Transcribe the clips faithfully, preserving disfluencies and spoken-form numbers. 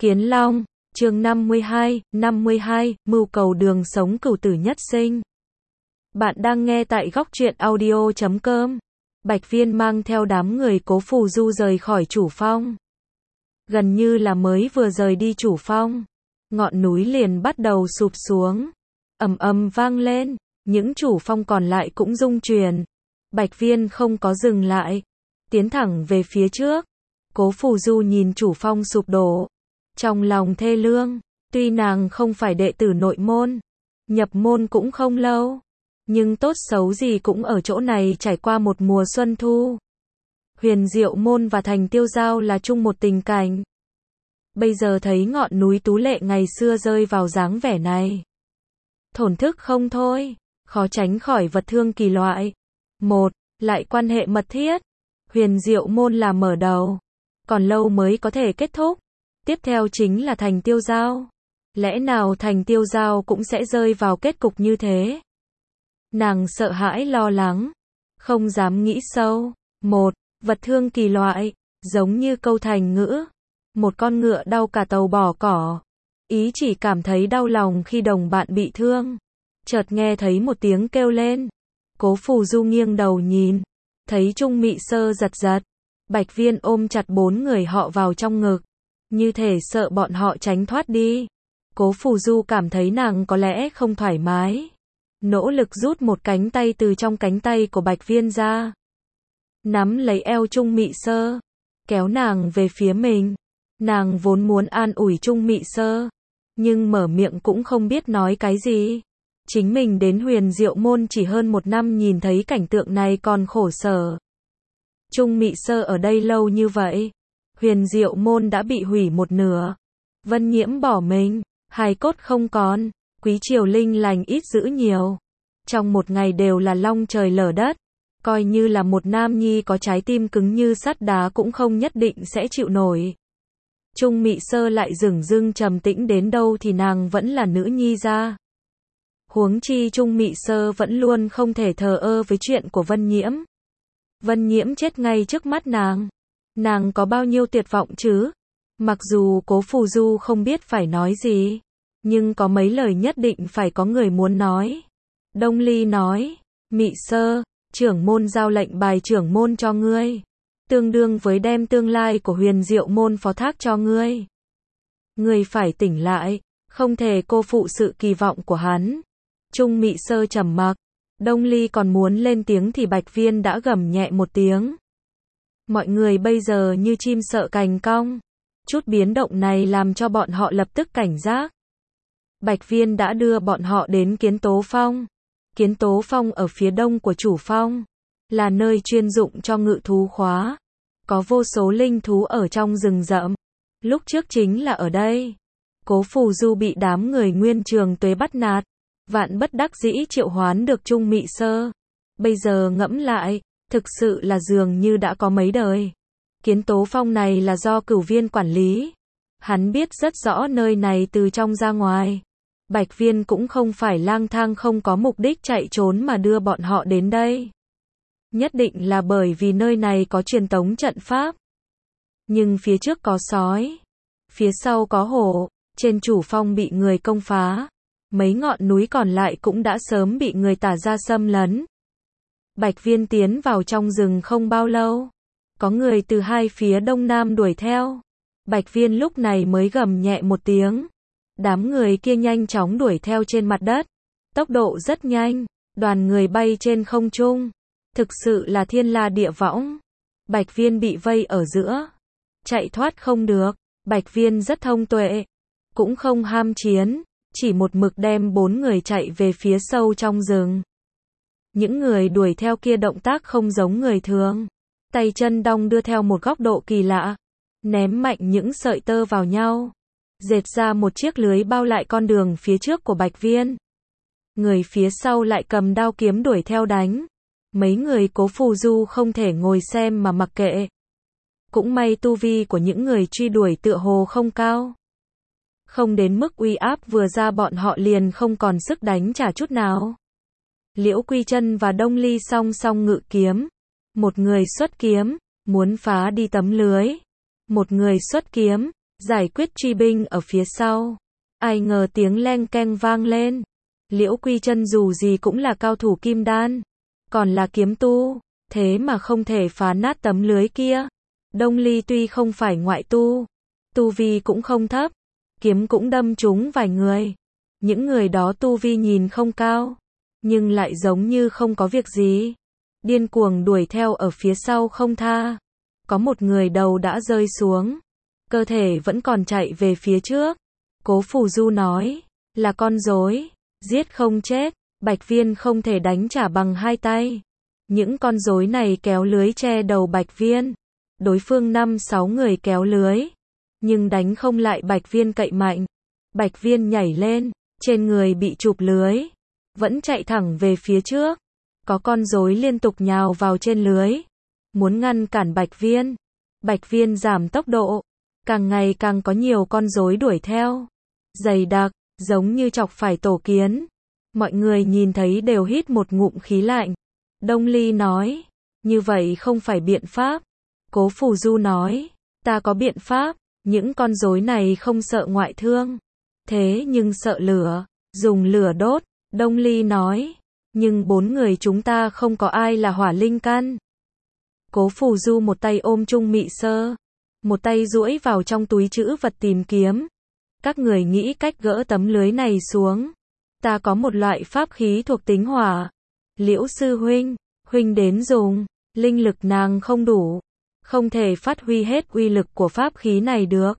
Kiến Long, chương năm mươi hai, năm mươi hai, mưu cầu đường sống cửu tử nhất sinh. Bạn đang nghe tại góc truyện audio chấm com. Bạch Viên mang theo đám người Cố Phù Du rời khỏi Chủ Phong. Gần như là mới vừa rời đi Chủ Phong, ngọn núi liền bắt đầu sụp xuống. Ầm ầm vang lên, những Chủ Phong còn lại cũng rung chuyển. Bạch Viên không có dừng lại, tiến thẳng về phía trước. Cố Phù Du nhìn Chủ Phong sụp đổ, trong lòng thê lương. Tuy nàng không phải đệ tử nội môn, nhập môn cũng không lâu, nhưng tốt xấu gì cũng ở chỗ này trải qua một mùa xuân thu. Huyền Diệu môn và Thành Tiêu Giao là chung một tình cảnh. Bây giờ thấy ngọn núi tú lệ ngày xưa rơi vào dáng vẻ này, thổn thức không thôi, khó tránh khỏi vật thương kỳ loại. Một, lại quan hệ mật thiết. Huyền Diệu môn là mở đầu, còn lâu mới có thể kết thúc. Tiếp theo chính là Thành Tiêu Giao. Lẽ nào Thành Tiêu Giao cũng sẽ rơi vào kết cục như thế? Nàng sợ hãi lo lắng, không dám nghĩ sâu. Một, vật thương kỳ loại, giống như câu thành ngữ. Một con ngựa đau cả tàu bỏ cỏ. Ý chỉ cảm thấy đau lòng khi đồng bạn bị thương. Chợt nghe thấy một tiếng kêu lên. Cố Phù Du nghiêng đầu nhìn, thấy Trung Mị Sơ giật giật. Bạch Viên ôm chặt bốn người họ vào trong ngực, như thể sợ bọn họ tránh thoát đi. Cố Phù Du cảm thấy nàng có lẽ không thoải mái, nỗ lực rút một cánh tay từ trong cánh tay của Bạch Viên ra, nắm lấy eo Trung Mị Sơ, kéo nàng về phía mình. Nàng vốn muốn an ủi Trung Mị Sơ, nhưng mở miệng cũng không biết nói cái gì. Chính mình đến Huyền Diệu môn chỉ hơn một năm, nhìn thấy cảnh tượng này còn khổ sở. Trung Mị Sơ ở đây lâu như vậy, Huyền Diệu môn đã bị hủy một nửa. Vân Nhiễm bỏ mình, hài cốt không còn, Quý Triều Linh lành ít dữ nhiều. Trong một ngày đều là long trời lở đất. Coi như là một nam nhi có trái tim cứng như sắt đá cũng không nhất định sẽ chịu nổi. Trung Mị Sơ lại dửng dưng trầm tĩnh đến đâu thì nàng vẫn là nữ nhi gia. Huống chi Trung Mị Sơ vẫn luôn không thể thờ ơ với chuyện của Vân Nhiễm. Vân Nhiễm chết ngay trước mắt nàng. Nàng có bao nhiêu tuyệt vọng chứ? Mặc dù Cố Phù Du không biết phải nói gì, nhưng có mấy lời nhất định phải có người muốn nói. Đông Ly nói, Mị Sơ, trưởng môn giao lệnh bài trưởng môn cho ngươi, tương đương với đem tương lai của Huyền Diệu môn phó thác cho ngươi. Ngươi phải tỉnh lại, không thể cô phụ sự kỳ vọng của hắn. Trung Mị Sơ trầm mặc. Đông Ly còn muốn lên tiếng thì Bạch Viên đã gầm nhẹ một tiếng. Mọi người bây giờ như chim sợ cành cong. Chút biến động này làm cho bọn họ lập tức cảnh giác. Bạch Viên đã đưa bọn họ đến Kiến Tố Phong. Kiến Tố Phong ở phía đông của Chủ Phong, là nơi chuyên dụng cho ngự thú khóa. Có vô số linh thú ở trong rừng rậm. Lúc trước chính là ở đây, Cố Phù Du bị đám người Nguyên Trường Tuế bắt nạt. Vạn bất đắc dĩ triệu hoán được Trung Mị Sơ. Bây giờ ngẫm lại, thực sự là dường như đã có mấy đời. Kiến Tố Phong này là do Cửu Viên quản lý. Hắn biết rất rõ nơi này từ trong ra ngoài. Bạch Viên cũng không phải lang thang không có mục đích chạy trốn mà đưa bọn họ đến đây. Nhất định là bởi vì nơi này có truyền tống trận pháp. Nhưng phía trước có sói, phía sau có hổ, trên Chủ Phong bị người công phá. Mấy ngọn núi còn lại cũng đã sớm bị người Tả gia xâm lấn. Bạch Viên tiến vào trong rừng không bao lâu, có người từ hai phía đông nam đuổi theo. Bạch Viên lúc này mới gầm nhẹ một tiếng. Đám người kia nhanh chóng đuổi theo trên mặt đất, tốc độ rất nhanh, đoàn người bay trên không trung. Thực sự là thiên la địa võng. Bạch Viên bị vây ở giữa, chạy thoát không được. Bạch Viên rất thông tuệ, cũng không ham chiến, chỉ một mực đem bốn người chạy về phía sâu trong rừng. Những người đuổi theo kia động tác không giống người thường, tay chân đong đưa theo một góc độ kỳ lạ, ném mạnh những sợi tơ vào nhau, dệt ra một chiếc lưới bao lại con đường phía trước của Bạch Viên. Người phía sau lại cầm đao kiếm đuổi theo đánh. Mấy người Cố Phù Du không thể ngồi xem mà mặc kệ. Cũng may tu vi của những người truy đuổi tựa hồ không cao, không đến mức uy áp vừa ra bọn họ liền không còn sức đánh trả chút nào. Liễu Quy Chân và Đông Ly song song ngự kiếm. Một người xuất kiếm, muốn phá đi tấm lưới. Một người xuất kiếm, giải quyết truy binh ở phía sau. Ai ngờ tiếng leng keng vang lên. Liễu Quy Chân dù gì cũng là cao thủ kim đan, còn là kiếm tu, thế mà không thể phá nát tấm lưới kia. Đông Ly tuy không phải ngoại tu, tu vi cũng không thấp, kiếm cũng đâm trúng vài người. Những người đó tu vi nhìn không cao, nhưng lại giống như không có việc gì, điên cuồng đuổi theo ở phía sau không tha. Có một người đầu đã rơi xuống, cơ thể vẫn còn chạy về phía trước. Cố Phù Du nói, là con rối, giết không chết, Bạch Viên không thể đánh trả bằng hai tay. Những con rối này kéo lưới che đầu Bạch Viên. Đối phương năm sáu người kéo lưới, nhưng đánh không lại Bạch Viên cậy mạnh. Bạch Viên nhảy lên, trên người bị chụp lưới, vẫn chạy thẳng về phía trước. Có con rối liên tục nhào vào trên lưới, muốn ngăn cản Bạch Viên. Bạch Viên giảm tốc độ, càng ngày càng có nhiều con rối đuổi theo, dày đặc, giống như chọc phải tổ kiến. Mọi người nhìn thấy đều hít một ngụm khí lạnh. Đông Ly nói, như vậy không phải biện pháp. Cố Phù Du nói, ta có biện pháp. Những con rối này không sợ ngoại thương, thế nhưng sợ lửa, dùng lửa đốt. Đông Ly nói, nhưng bốn người chúng ta không có ai là hỏa linh căn. Cố Phù Du một tay ôm Trung Mị Sơ, một tay duỗi vào trong túi trữ vật tìm kiếm. Các người nghĩ cách gỡ tấm lưới này xuống. Ta có một loại pháp khí thuộc tính hỏa. Liễu sư huynh, huynh đến dùng. Linh lực nàng không đủ, không thể phát huy hết uy lực của pháp khí này được.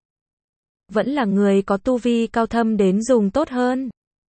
Vẫn là người có tu vi cao thâm đến dùng tốt hơn.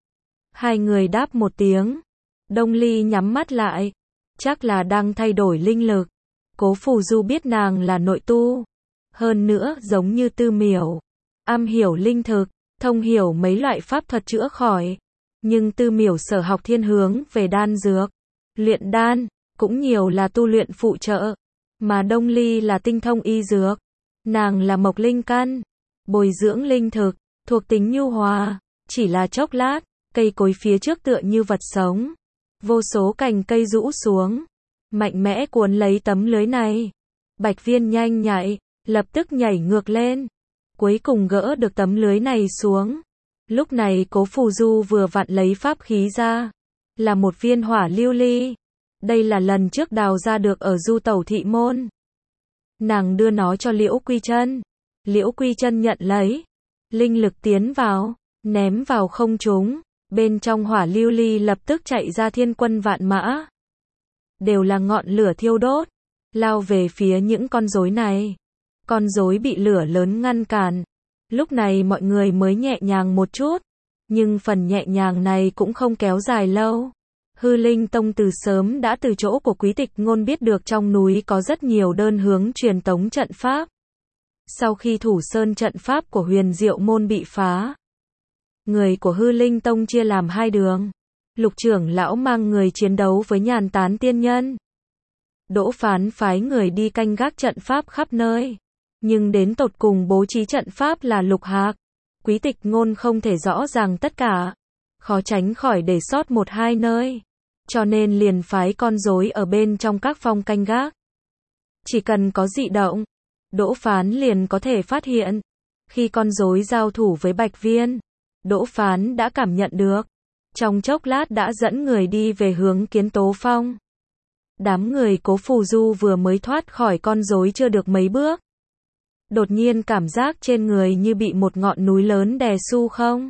Hai người đáp một tiếng. Đông Ly nhắm mắt lại, chắc là đang thay đổi linh lực. Cố Phù Du biết nàng là nội tu, hơn nữa giống như Tư Miểu, am hiểu linh thực, thông hiểu mấy loại pháp thuật chữa khỏi. Nhưng Tư Miểu sở học thiên hướng về đan dược, luyện đan, cũng nhiều là tu luyện phụ trợ. Mà Đông Ly là tinh thông y dược, nàng là mộc linh căn, bồi dưỡng linh thực, thuộc tính nhu hòa. Chỉ là chốc lát, cây cối phía trước tựa như vật sống, vô số cành cây rũ xuống, mạnh mẽ cuốn lấy tấm lưới này. Bạch Viên nhanh nhạy, lập tức nhảy ngược lên, cuối cùng gỡ được tấm lưới này xuống. Lúc này Cố Phù Du vừa vặn lấy pháp khí ra, là một viên hỏa lưu ly. Đây là lần trước đào ra được ở Du Tẩu Thị Môn. Nàng đưa nó cho Liễu Quy Chân. Liễu Quy Chân nhận lấy, linh lực tiến vào, ném vào không trung. Bên trong hỏa lưu ly lập tức chạy ra thiên quân vạn mã. Đều là ngọn lửa thiêu đốt, lao về phía những con rối này. Con rối bị lửa lớn ngăn cản. Lúc này mọi người mới nhẹ nhàng một chút, nhưng phần nhẹ nhàng này cũng không kéo dài lâu. Hư Linh Tông từ sớm đã từ chỗ của Quý Tịch Ngôn biết được trong núi có rất nhiều đơn hướng truyền tống trận pháp. Sau khi Thủ Sơn trận pháp của Huyền Diệu Môn bị phá, người của Hư Linh Tông chia làm hai đường. Lục trưởng lão mang người chiến đấu với Nhàn Tán tiên nhân. Đỗ Phán phái người đi canh gác trận pháp khắp nơi. Nhưng đến tột cùng bố trí trận pháp là Lục Hạc. Quý Tịch Ngôn không thể rõ ràng tất cả, khó tránh khỏi để sót một hai nơi. Cho nên liền phái con rối ở bên trong các phong canh gác. Chỉ cần có dị động, Đỗ Phán liền có thể phát hiện. Khi con rối giao thủ với Bạch Viên, Đỗ Phán đã cảm nhận được. Trong chốc lát đã dẫn người đi về hướng Kiến Tố Phong. Đám người Cố Phù Du vừa mới thoát khỏi con rối chưa được mấy bước, đột nhiên cảm giác trên người như bị một ngọn núi lớn đè su không.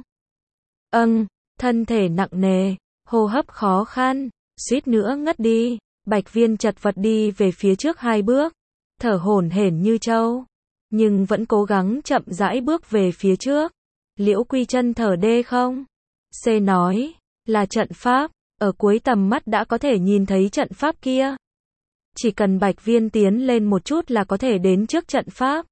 Âng, thân thể nặng nề, hô hấp khó khăn, suýt nữa ngất đi. Bạch Viên chật vật đi về phía trước hai bước, thở hổn hển như trâu, nhưng vẫn cố gắng chậm rãi bước về phía trước. Liễu Quy Chân thở đê không? C nói, là trận pháp, ở cuối tầm mắt đã có thể nhìn thấy trận pháp kia. Chỉ cần Bạch Viên tiến lên một chút là có thể đến trước trận pháp.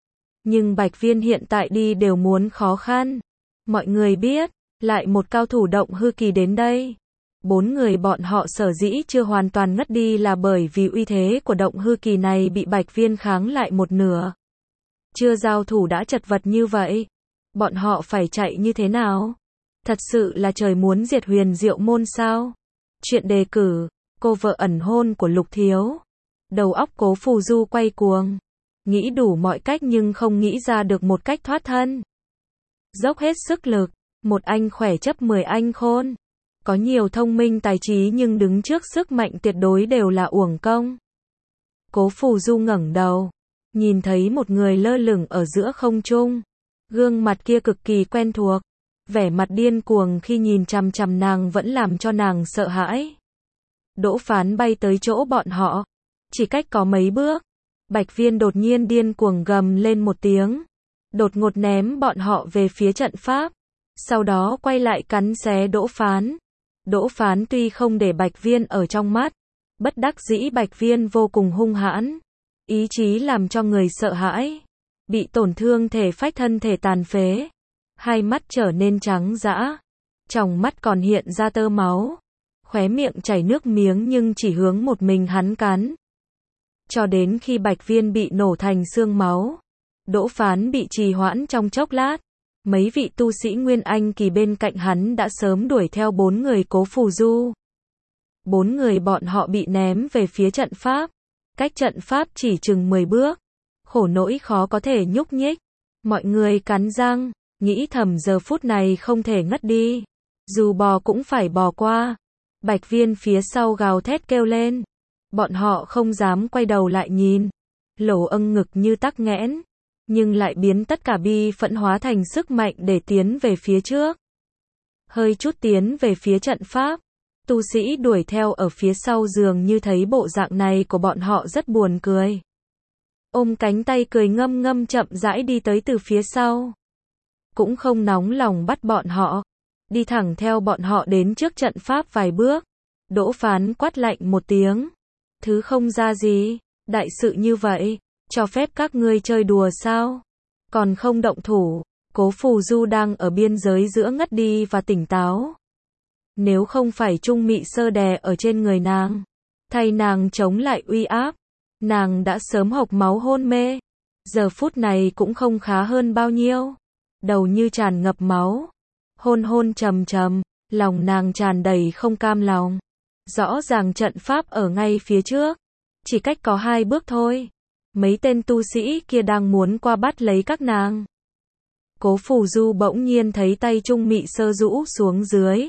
Nhưng Bạch Viên hiện tại đi đều muốn khó khăn. Mọi người biết, lại một cao thủ động hư kỳ đến đây. Bốn người bọn họ sở dĩ chưa hoàn toàn ngất đi là bởi vì uy thế của động hư kỳ này bị Bạch Viên kháng lại một nửa. Chưa giao thủ đã chật vật như vậy, bọn họ phải chạy như thế nào? Thật sự là trời muốn diệt Huyền Diệu Môn sao? Chuyện đề cử, cô vợ ẩn hôn của Lục Thiếu. Đầu óc Cố Phù Du quay cuồng. nghĩ đủ mọi cách nhưng không nghĩ ra được một cách thoát thân. Dốc hết sức lực, một anh khỏe chấp mười anh khôn. Có nhiều thông minh tài trí nhưng đứng trước sức mạnh tuyệt đối đều là uổng công. Cố Phù Du ngẩng đầu, nhìn thấy một người lơ lửng ở giữa không trung. Gương mặt kia cực kỳ quen thuộc, vẻ mặt điên cuồng khi nhìn chằm chằm nàng vẫn làm cho nàng sợ hãi. Đỗ Phán bay tới chỗ bọn họ, chỉ cách có mấy bước. Bạch Viên đột nhiên điên cuồng gầm lên một tiếng, đột ngột ném bọn họ về phía trận pháp, sau đó quay lại cắn xé Đỗ Phán. Đỗ Phán tuy không để Bạch Viên ở trong mắt, bất đắc dĩ Bạch Viên vô cùng hung hãn, ý chí làm cho người sợ hãi, bị tổn thương thể phách thân thể tàn phế, hai mắt trở nên trắng dã, trong mắt còn hiện ra tơ máu, khóe miệng chảy nước miếng nhưng chỉ hướng một mình hắn cắn. Cho đến khi Bạch Viên bị nổ thành xương máu, Đỗ Phán bị trì hoãn trong chốc lát, mấy vị tu sĩ Nguyên Anh kỳ bên cạnh hắn đã sớm đuổi theo bốn người Cố Phù Du. Bốn người bọn họ bị ném về phía trận pháp, cách trận pháp chỉ chừng mười bước, khổ nỗi khó có thể nhúc nhích. Mọi người cắn răng, nghĩ thầm giờ phút này không thể ngất đi, dù bò cũng phải bò qua. Bạch Viên phía sau gào thét kêu lên, bọn họ không dám quay đầu lại nhìn, lỗ âng ngực như tắc nghẽn, nhưng lại biến tất cả bi phẫn hóa thành sức mạnh để tiến về phía trước. Hơi chút tiến về phía trận pháp, tu sĩ đuổi theo ở phía sau dường như thấy bộ dạng này của bọn họ rất buồn cười. Ôm cánh tay cười ngâm ngâm chậm rãi đi tới từ phía sau. Cũng không nóng lòng bắt bọn họ, đi thẳng theo bọn họ đến trước trận pháp vài bước. Đỗ Phán quát lạnh một tiếng, thứ không ra gì, đại sự như vậy, cho phép các ngươi chơi đùa sao? Còn không động thủ. Cố Phù Du đang ở biên giới giữa ngất đi và tỉnh táo. Nếu không phải Trung Mị Sơ đè ở trên người nàng, thay nàng chống lại uy áp, nàng đã sớm hộc máu hôn mê. Giờ phút này cũng không khá hơn bao nhiêu, đầu như tràn ngập máu, hôn hôn trầm trầm, lòng nàng tràn đầy không cam lòng. Rõ ràng trận pháp ở ngay phía trước, chỉ cách có hai bước thôi. Mấy tên tu sĩ kia đang muốn qua bắt lấy các nàng. Cố Phù Du bỗng nhiên thấy tay Trung Mị Sơ rũ xuống dưới.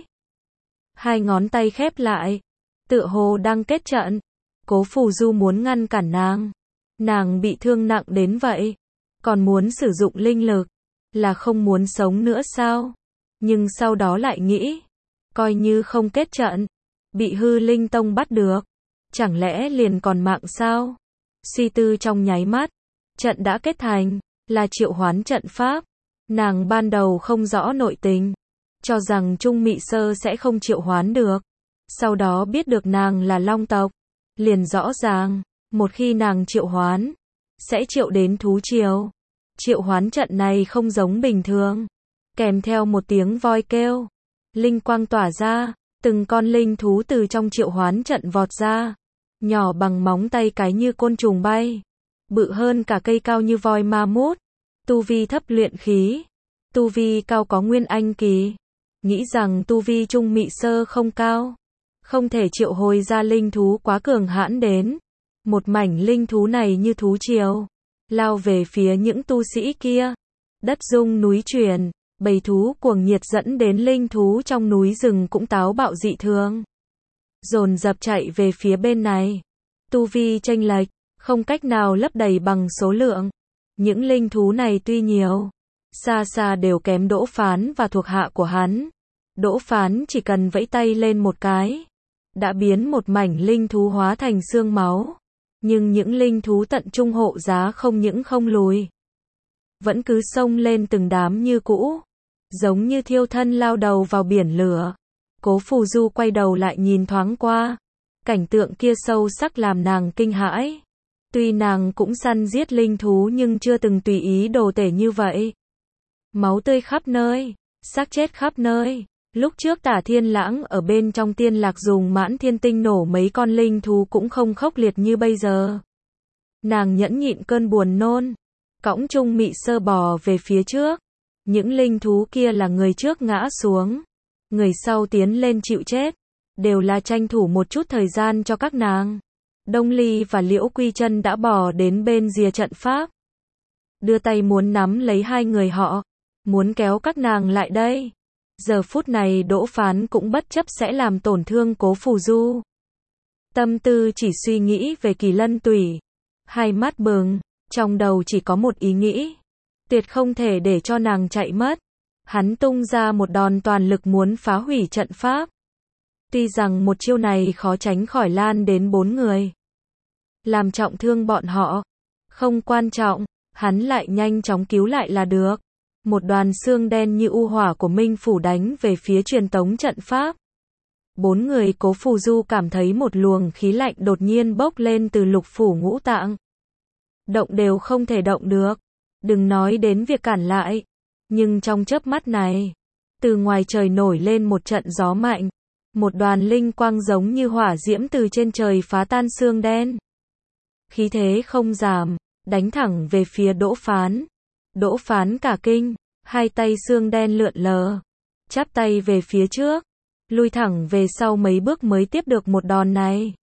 Hai ngón tay khép lại, tựa hồ đang kết trận. Cố Phù Du muốn ngăn cản nàng. Nàng bị thương nặng đến vậy, còn muốn sử dụng linh lực, là không muốn sống nữa sao? Nhưng sau đó lại nghĩ, coi như không kết trận, bị Hư Linh Tông bắt được, chẳng lẽ liền còn mạng sao? Suy tư trong nháy mắt, trận đã kết thành, là triệu hoán trận pháp. Nàng ban đầu không rõ nội tình, cho rằng Trung Mị Sơ sẽ không triệu hoán được. Sau đó biết được nàng là Long tộc, liền rõ ràng, một khi nàng triệu hoán, sẽ triệu đến thú triều. Triệu hoán trận này không giống bình thường, kèm theo một tiếng voi kêu, linh quang tỏa ra, từng con linh thú từ trong triệu hoán trận vọt ra, nhỏ bằng móng tay cái như côn trùng bay, bự hơn cả cây cao như voi ma mút. Tu vi thấp luyện khí, tu vi cao có Nguyên Anh kỳ. Nghĩ rằng tu vi Trung Mị Sơ không cao, không thể triệu hồi ra linh thú quá cường hãn đến. Một mảnh linh thú này như thú triều, lao về phía những tu sĩ kia. Đất rung núi chuyển, bầy thú cuồng nhiệt dẫn đến linh thú trong núi rừng cũng táo bạo dị thường, dồn dập chạy về phía bên này. Tu vi chênh lệch, không cách nào lấp đầy bằng số lượng. Những linh thú này tuy nhiều, xa xa đều kém Đỗ Phán và thuộc hạ của hắn. Đỗ Phán chỉ cần vẫy tay lên một cái, đã biến một mảnh linh thú hóa thành xương máu. Nhưng những linh thú tận trung hộ giá không những không lùi, vẫn cứ xông lên từng đám như cũ, giống như thiêu thân lao đầu vào biển lửa. Cố Phù Du quay đầu lại nhìn thoáng qua, cảnh tượng kia sâu sắc làm nàng kinh hãi. Tuy nàng cũng săn giết linh thú nhưng chưa từng tùy ý đồ tể như vậy. Máu tươi khắp nơi, xác chết khắp nơi. Lúc trước Tả Thiên Lãng ở bên trong tiên lạc dùng Mãn Thiên Tinh nổ mấy con linh thú cũng không khốc liệt như bây giờ. Nàng nhẫn nhịn cơn buồn nôn, cõng Trung Mị Sơ bò về phía trước. Những linh thú kia là người trước ngã xuống, người sau tiến lên chịu chết, đều là tranh thủ một chút thời gian cho các nàng. Đông Ly và Liễu Quy Chân đã bò đến bên rìa trận pháp. Đưa tay muốn nắm lấy hai người họ, muốn kéo các nàng lại đây. Giờ phút này Đỗ Phán cũng bất chấp sẽ làm tổn thương Cố Phù Du. Tâm tư chỉ suy nghĩ về Kỳ Lân Tủy. Hai mắt bừng, trong đầu chỉ có một ý nghĩ. Tuyệt không thể để cho nàng chạy mất. Hắn tung ra một đòn toàn lực muốn phá hủy trận pháp. Tuy rằng một chiêu này khó tránh khỏi lan đến bốn người, làm trọng thương bọn họ. Không quan trọng, hắn lại nhanh chóng cứu lại là được. Một đoàn xương đen như u hỏa của Minh Phủ đánh về phía truyền tống trận pháp. Bốn người Cố Phù Du cảm thấy một luồng khí lạnh đột nhiên bốc lên từ lục phủ ngũ tạng. Động đều không thể động được. Đừng nói đến việc cản lại. Nhưng trong chớp mắt này, từ ngoài trời nổi lên một trận gió mạnh. Một đoàn linh quang giống như hỏa diễm từ trên trời phá tan xương đen. Khí thế không giảm, đánh thẳng về phía Đỗ Phán. Đỗ Phán cả kinh, hai tay xương đen lượn lờ, chắp tay về phía trước, lui thẳng về sau mấy bước mới tiếp được một đòn này.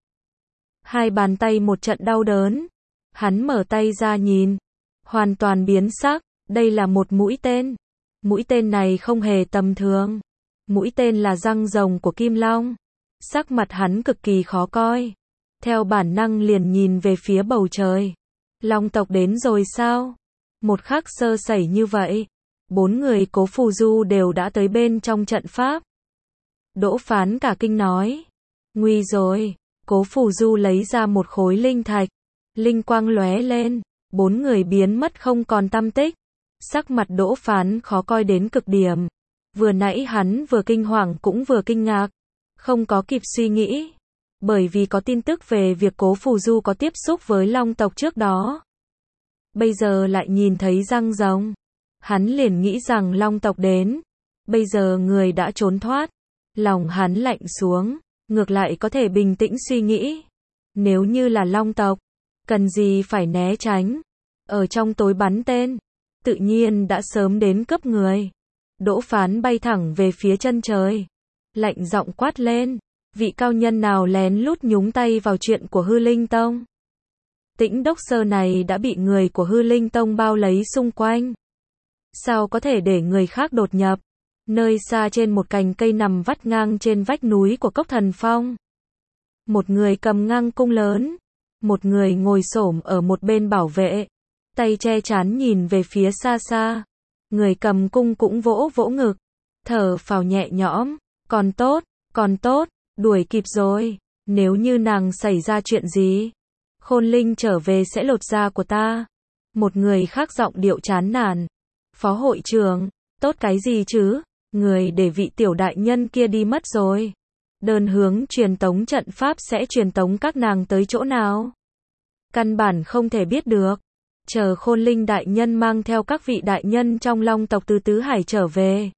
Hai bàn tay một trận đau đớn, hắn mở tay ra nhìn, hoàn toàn biến sắc, đây là một mũi tên. Mũi tên này không hề tầm thường. Mũi tên là răng rồng của Kim Long. Sắc mặt hắn cực kỳ khó coi. Theo bản năng liền nhìn về phía bầu trời. Long tộc đến rồi sao? Một khắc sơ sẩy như vậy, bốn người Cố Phù Du đều đã tới bên trong trận pháp. Đỗ Phán cả kinh nói, nguy rồi. Cố Phù Du lấy ra một khối linh thạch, linh quang lóe lên, bốn người biến mất không còn tăm tích. Sắc mặt Đỗ Phán khó coi đến cực điểm. Vừa nãy hắn vừa kinh hoàng cũng vừa kinh ngạc, không có kịp suy nghĩ, bởi vì có tin tức về việc Cố Phù Du có tiếp xúc với Long tộc trước đó. Bây giờ lại nhìn thấy răng rồng, hắn liền nghĩ rằng Long tộc đến. Bây giờ người đã trốn thoát, lòng hắn lạnh xuống, ngược lại có thể bình tĩnh suy nghĩ. Nếu như là Long tộc, cần gì phải né tránh, ở trong tối bắn tên, tự nhiên đã sớm đến cướp người. Đỗ Phán bay thẳng về phía chân trời, lạnh giọng quát lên, vị cao nhân nào lén lút nhúng tay vào chuyện của Hư Linh Tông. Tĩnh Đốc Sơ này đã bị người của Hư Linh Tông bao lấy xung quanh. Sao có thể để người khác đột nhập? Nơi xa trên một cành cây nằm vắt ngang trên vách núi của Cốc Thần Phong. Một người cầm ngang cung lớn, một người ngồi xổm ở một bên bảo vệ, tay che chắn nhìn về phía xa xa. Người cầm cung cũng vỗ vỗ ngực, thở phào nhẹ nhõm, còn tốt, còn tốt, đuổi kịp rồi. Nếu như nàng xảy ra chuyện gì, Khôn Linh trở về sẽ lột da của ta. Một người khác giọng điệu chán nản, phó hội trưởng, tốt cái gì chứ, người để vị tiểu đại nhân kia đi mất rồi. Đơn hướng truyền tống trận pháp sẽ truyền tống các nàng tới chỗ nào? Căn bản không thể biết được. Chờ Khôn Linh đại nhân mang theo các vị đại nhân trong Long tộc từ Tứ Hải trở về,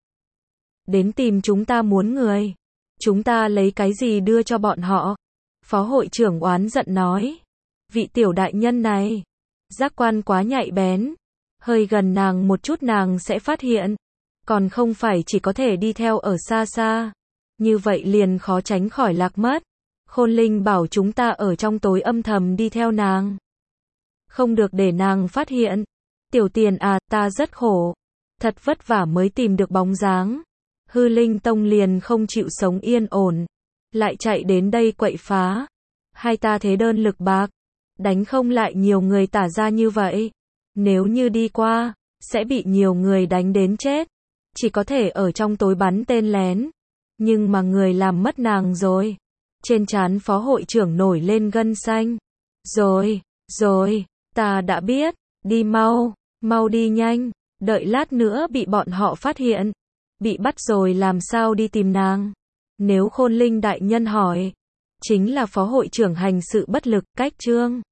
đến tìm chúng ta muốn người, chúng ta lấy cái gì đưa cho bọn họ? Phó hội trưởng oán giận nói, vị tiểu đại nhân này, giác quan quá nhạy bén, hơi gần nàng một chút nàng sẽ phát hiện, còn không phải chỉ có thể đi theo ở xa xa, như vậy liền khó tránh khỏi lạc mất. Khôn Linh bảo chúng ta ở trong tối âm thầm đi theo nàng, không được để nàng phát hiện. Tiểu Tiền à, ta rất khổ, thật vất vả mới tìm được bóng dáng. Hư Linh Tông liền không chịu sống yên ổn, lại chạy đến đây quậy phá. Hai ta thế đơn lực bạc, đánh không lại nhiều người tả ra như vậy. Nếu như đi qua, sẽ bị nhiều người đánh đến chết. Chỉ có thể ở trong tối bắn tên lén. Nhưng mà người làm mất nàng rồi. Trên trán phó hội trưởng nổi lên gân xanh. Rồi, rồi, ta đã biết, đi mau, mau đi nhanh, đợi lát nữa bị bọn họ phát hiện. Bị bắt rồi làm sao đi tìm nàng? Nếu Khôn Linh đại nhân hỏi, chính là phó hội trưởng hành sự bất lực, cách trương.